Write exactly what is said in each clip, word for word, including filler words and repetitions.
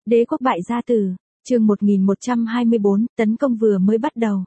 Đế quốc bại gia tử, chương một nghìn một trăm hai mươi bốn, tấn công vừa mới bắt đầu.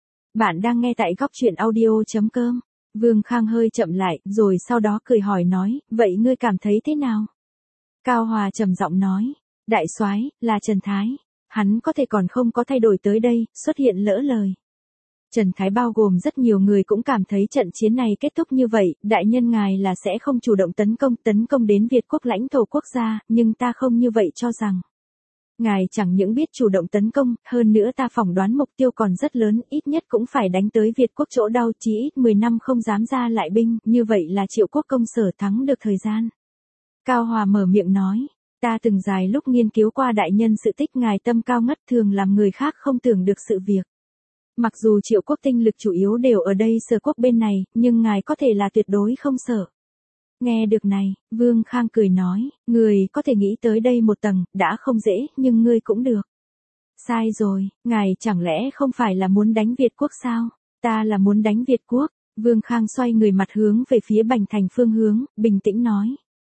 Bạn đang nghe tại góc truyện audio.com. Vương Khang hơi chậm lại, rồi sau đó cười hỏi nói, vậy ngươi cảm thấy thế nào? Cao Hòa trầm giọng nói, đại soái, là Trần Thái. Hắn có thể còn không có thay đổi tới đây, xuất hiện lỡ lời. Trần Thái bao gồm rất nhiều người cũng cảm thấy trận chiến này kết thúc như vậy, đại nhân ngài là sẽ không chủ động tấn công, tấn công đến Việt quốc lãnh thổ quốc gia, nhưng ta không như vậy cho rằng. Ngài chẳng những biết chủ động tấn công, hơn nữa ta phỏng đoán mục tiêu còn rất lớn, ít nhất cũng phải đánh tới Việt quốc chỗ đau, chí ít mười năm không dám ra lại binh, như vậy là Triệu quốc công sở thắng được thời gian. Cao Hòa mở miệng nói, ta từng dài lúc nghiên cứu qua đại nhân sự tích, ngài tâm cao ngất, thường làm người khác không tưởng được sự việc. Mặc dù Triệu quốc tinh lực chủ yếu đều ở đây Sở quốc bên này, nhưng ngài có thể là tuyệt đối không sợ. Nghe được này, Vương Khang cười nói, người có thể nghĩ tới đây một tầng, đã không dễ, nhưng ngươi cũng được. Sai rồi, ngài chẳng lẽ không phải là muốn đánh Việt quốc sao? Ta là muốn đánh Việt quốc. Vương Khang xoay người mặt hướng về phía Bành Thành phương hướng, bình tĩnh nói.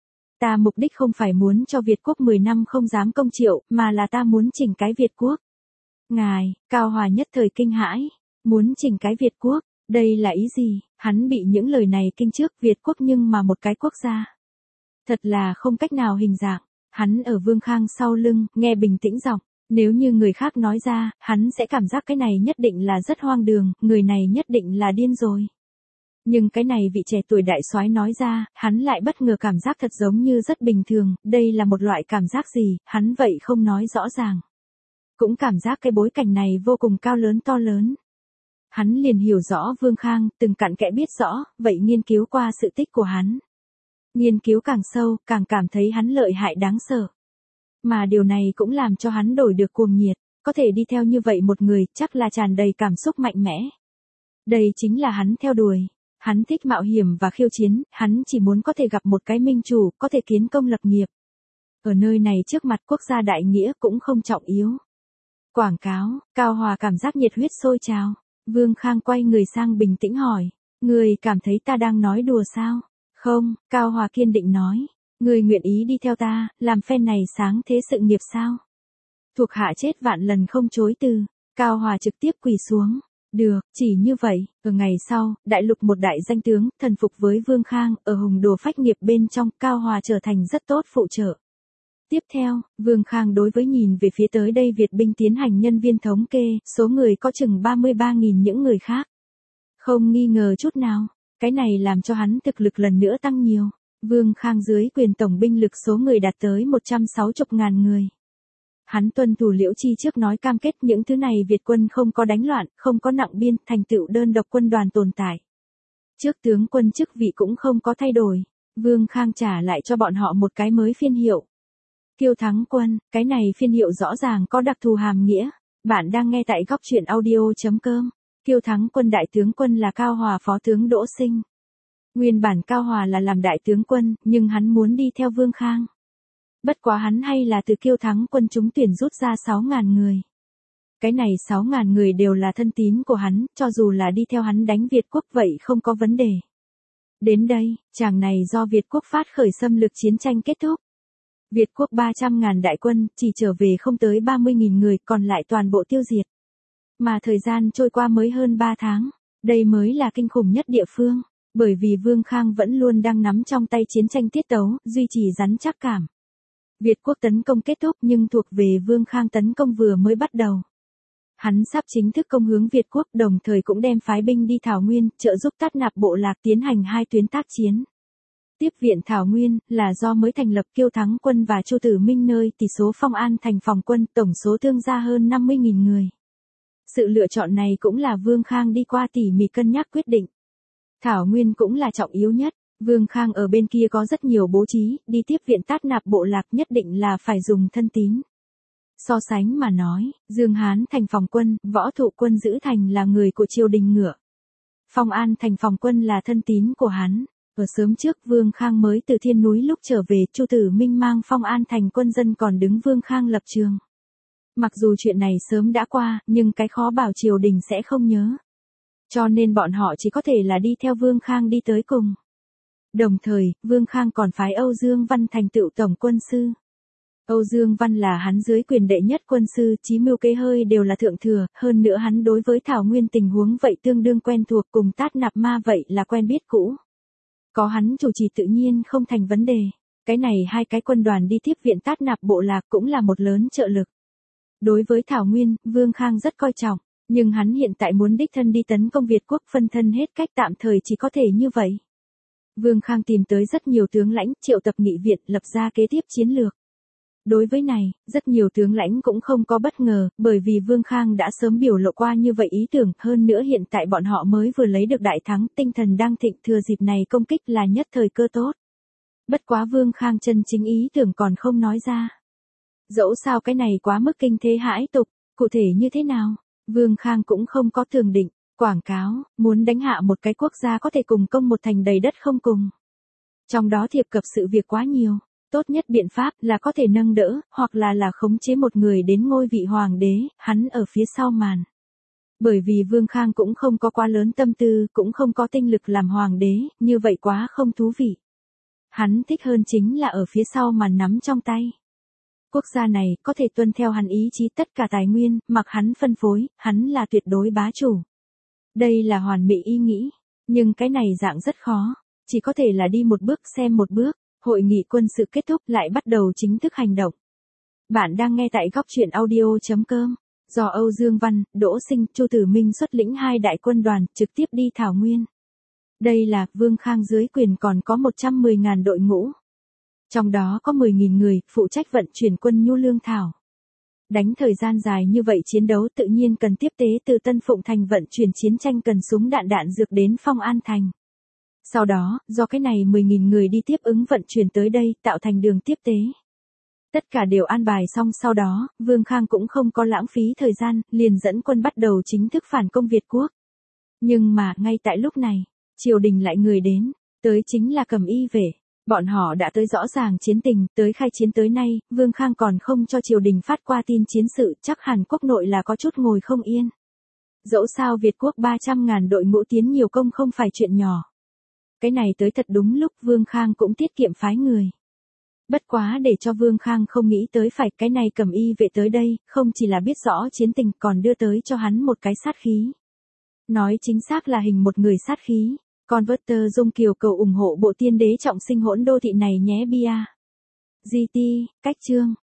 Ta mục đích không phải muốn cho Việt quốc mười năm không dám công Triệu, mà là ta muốn chỉnh cái Việt quốc. Ngài, Cao Hòa nhất thời kinh hãi, muốn chỉnh cái Việt quốc. Đây là ý gì? Hắn bị những lời này kinh trước, Việt quốc nhưng mà một cái quốc gia. Thật là không cách nào hình dạng. Hắn ở Vương Khang sau lưng, nghe bình tĩnh giọng. Nếu như người khác nói ra, hắn sẽ cảm giác cái này nhất định là rất hoang đường, người này nhất định là điên rồi. Nhưng cái này vị trẻ tuổi đại soái nói ra, hắn lại bất ngờ cảm giác thật giống như rất bình thường, đây là một loại cảm giác gì, hắn vậy không nói rõ ràng. Cũng cảm giác cái bối cảnh này vô cùng cao lớn to lớn. Hắn liền hiểu rõ Vương Khang, từng cặn kẽ biết rõ, vậy nghiên cứu qua sự tích của hắn. Nghiên cứu càng sâu, càng cảm thấy hắn lợi hại đáng sợ. Mà điều này cũng làm cho hắn đổi được cuồng nhiệt, có thể đi theo như vậy một người, chắc là tràn đầy cảm xúc mạnh mẽ. Đây chính là hắn theo đuổi. Hắn thích mạo hiểm và khiêu chiến, hắn chỉ muốn có thể gặp một cái minh chủ, có thể kiến công lập nghiệp. Ở nơi này trước mặt quốc gia đại nghĩa cũng không trọng yếu. Quảng cáo, Cao Hòa cảm giác nhiệt huyết sôi trào. Vương Khang quay người sang bình tĩnh hỏi, người cảm thấy ta đang nói đùa sao? Không, Cao Hòa kiên định nói, người nguyện ý đi theo ta, làm phen này sáng thế sự nghiệp sao? Thuộc hạ chết vạn lần không chối từ. Cao Hòa trực tiếp quỳ xuống. Được, chỉ như vậy, ở ngày sau, đại lục một đại danh tướng, thần phục với Vương Khang, ở hùng đồ phách nghiệp bên trong, Cao Hòa trở thành rất tốt phụ trợ. Tiếp theo, Vương Khang đối với nhìn về phía tới đây Việt binh tiến hành nhân viên thống kê, số người có chừng ba mươi ba nghìn những người khác. Không nghi ngờ chút nào, cái này làm cho hắn thực lực lần nữa tăng nhiều. Vương Khang dưới quyền tổng binh lực số người đạt tới một trăm sáu mươi ngàn người. Hắn tuân thủ Liễu Chi trước nói cam kết những thứ này Việt quân không có đánh loạn, không có nặng biên, thành tựu đơn độc quân đoàn tồn tại. Trước tướng quân chức vị cũng không có thay đổi. Vương Khang trả lại cho bọn họ một cái mới phiên hiệu. Kiêu thắng quân, cái này phiên hiệu rõ ràng có đặc thù hàm nghĩa. Bạn đang nghe tại góc truyện audio.com. Kiêu thắng quân đại tướng quân là Cao Hòa phó tướng Đỗ Sinh. Nguyên bản Cao Hòa là làm đại tướng quân, nhưng hắn muốn đi theo Vương Khang. Bất quá hắn hay là từ Kiêu thắng quân chúng tuyển rút ra sáu ngàn người. Cái này sáu ngàn người đều là thân tín của hắn, cho dù là đi theo hắn đánh Việt quốc vậy không có vấn đề. Đến đây, chàng này do Việt quốc phát khởi xâm lược chiến tranh kết thúc. Việt quốc ba trăm ngàn đại quân, chỉ trở về không tới ba mươi nghìn người, còn lại toàn bộ tiêu diệt. Mà thời gian trôi qua mới hơn ba tháng, đây mới là kinh khủng nhất địa phương, bởi vì Vương Khang vẫn luôn đang nắm trong tay chiến tranh tiết tấu, duy trì rắn chắc cảm. Việt quốc tấn công kết thúc nhưng thuộc về Vương Khang tấn công vừa mới bắt đầu. Hắn sắp chính thức công hướng Việt quốc, đồng thời cũng đem phái binh đi Thảo Nguyên, trợ giúp Tát Nạp bộ lạc tiến hành hai tuyến tác chiến. Tiếp viện Thảo Nguyên, là do mới thành lập Kiêu thắng quân và Chu Tử Minh nơi tỷ số Phong An thành phòng quân, tổng số thương gia hơn năm mươi nghìn người. Sự lựa chọn này cũng là Vương Khang đi qua tỉ mỉ cân nhắc quyết định. Thảo Nguyên cũng là trọng yếu nhất, Vương Khang ở bên kia có rất nhiều bố trí, đi tiếp viện Tát Nạp bộ lạc nhất định là phải dùng thân tín. So sánh mà nói, Dương Hán thành phòng quân, Võ Thụ quân giữ thành là người của triều đình ngựa. Phong An thành phòng quân là thân tín của hắn. Ở sớm trước Vương Khang mới từ Thiên Núi lúc trở về, Chu Tử Minh mang Phong An thành quân dân còn đứng Vương Khang lập trường. Mặc dù chuyện này sớm đã qua, nhưng cái khó bảo triều đình sẽ không nhớ. Cho nên bọn họ chỉ có thể là đi theo Vương Khang đi tới cùng. Đồng thời, Vương Khang còn phái Âu Dương Văn thành tựu tổng quân sư. Âu Dương Văn là hắn dưới quyền đệ nhất quân sư, chí mưu kế hơi đều là thượng thừa, hơn nữa hắn đối với Thảo Nguyên tình huống vậy tương đương quen thuộc, cùng Tát Nạp Ma vậy là quen biết cũ. Có hắn chủ trì tự nhiên không thành vấn đề. Cái này hai cái quân đoàn đi tiếp viện Tát Nạp bộ lạc cũng là một lớn trợ lực. Đối với Thảo Nguyên, Vương Khang rất coi trọng, nhưng hắn hiện tại muốn đích thân đi tấn công Việt quốc, phân thân hết cách, tạm thời chỉ có thể như vậy. Vương Khang tìm tới rất nhiều tướng lãnh, triệu tập nghị viện, lập ra kế tiếp chiến lược. Đối với này, rất nhiều tướng lãnh cũng không có bất ngờ, bởi vì Vương Khang đã sớm biểu lộ qua như vậy ý tưởng, hơn nữa hiện tại bọn họ mới vừa lấy được đại thắng, tinh thần đang thịnh, thừa dịp này công kích là nhất thời cơ tốt. Bất quá Vương Khang chân chính ý tưởng còn không nói ra. Dẫu sao cái này quá mức kinh thế hãi tục, cụ thể như thế nào, Vương Khang cũng không có tường định, quảng cáo, muốn đánh hạ một cái quốc gia có thể cùng công một thành đầy đất không cùng. Trong đó thiệp cập sự việc quá nhiều. Tốt nhất biện pháp là có thể nâng đỡ, hoặc là là khống chế một người đến ngôi vị hoàng đế, hắn ở phía sau màn. Bởi vì Vương Khang cũng không có quá lớn tâm tư, cũng không có tinh lực làm hoàng đế, như vậy quá không thú vị. Hắn thích hơn chính là ở phía sau màn nắm trong tay. Quốc gia này có thể tuân theo hắn ý chí, tất cả tài nguyên, mặc hắn phân phối, hắn là tuyệt đối bá chủ. Đây là hoàn mỹ ý nghĩ, nhưng cái này dạng rất khó, chỉ có thể là đi một bước xem một bước. Hội nghị quân sự kết thúc lại bắt đầu chính thức hành động. Bạn đang nghe tại góc truyện audio chấm com. Do Âu Dương Văn, Đỗ Sinh, Chu Tử Minh xuất lĩnh hai đại quân đoàn trực tiếp đi Thảo Nguyên. Đây là Vương Khang dưới quyền còn có một trăm mười nghìn đội ngũ. Trong đó có mười nghìn người phụ trách vận chuyển quân nhu lương thảo. Đánh thời gian dài như vậy chiến đấu tự nhiên cần tiếp tế từ Tân Phụng Thành, vận chuyển chiến tranh cần súng đạn đạn dược đến Phong An Thành. Sau đó, do cái này mười nghìn người đi tiếp ứng vận chuyển tới đây, tạo thành đường tiếp tế. Tất cả đều an bài xong, sau đó, Vương Khang cũng không có lãng phí thời gian, liền dẫn quân bắt đầu chính thức phản công Việt quốc. Nhưng mà, ngay tại lúc này, triều đình lại người đến, tới chính là Cẩm Y vệ. Bọn họ đã tới rõ ràng chiến tình, tới khai chiến tới nay, Vương Khang còn không cho triều đình phát qua tin chiến sự, chắc hẳn quốc nội là có chút ngồi không yên. Dẫu sao Việt quốc ba trăm ngàn đội ngũ tiến nhiều công không phải chuyện nhỏ. Cái này tới thật đúng lúc, Vương Khang cũng tiết kiệm phái người. Bất quá để cho Vương Khang không nghĩ tới phải, cái này Cẩm Y vệ tới đây, không chỉ là biết rõ chiến tình, còn đưa tới cho hắn một cái sát khí. Nói chính xác là hình một người sát khí. Converter Dung Kiều cầu ủng hộ bộ tiên đế trọng sinh hỗn đô thị này nhé bia. giê tê, cách chương.